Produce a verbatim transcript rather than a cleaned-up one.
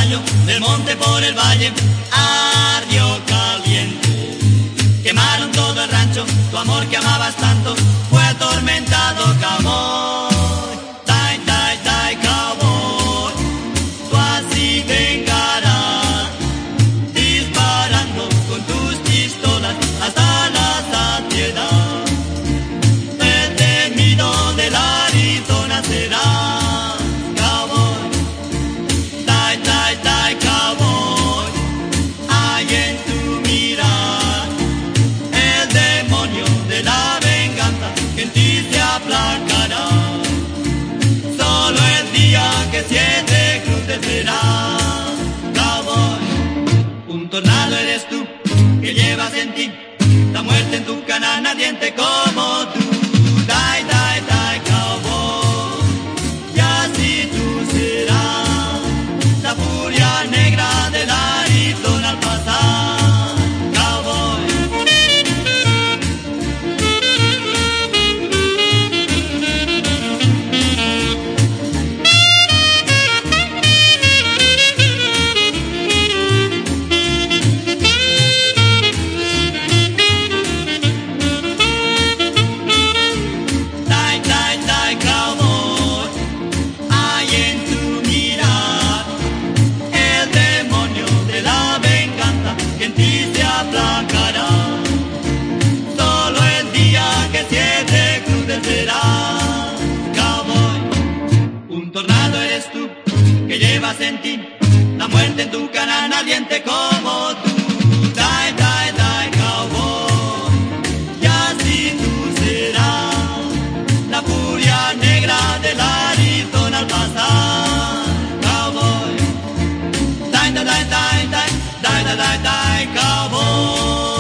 rayo del monte por el valle ardió caliente. Quemaron todo el rancho, tu amor que amabas tanto fue atormentado, cowboy. Die, die, die, cowboy. Tú así vengarás, disparando con tus pistolas hasta la saciedad. El temido del Arizona será. Solo el día que siete cruces será, cowboy. Un tornado eres tú, que llevas en ti la muerte en tu canal ardiente como tú. Die, die, die, cowboy. Y así tú serás la furia negra del Arizona al pasar. Solo el día que siete cruces será, cowboy. Un tornado eres tú, que llevas en ti la muerte en tu canal ardiente como tú. Die, die, die, cowboy. Y así tú serás la furia negra del Arizona al pasar, cowboy. Die, die, die, die, die, die, die, die, die, cowboy.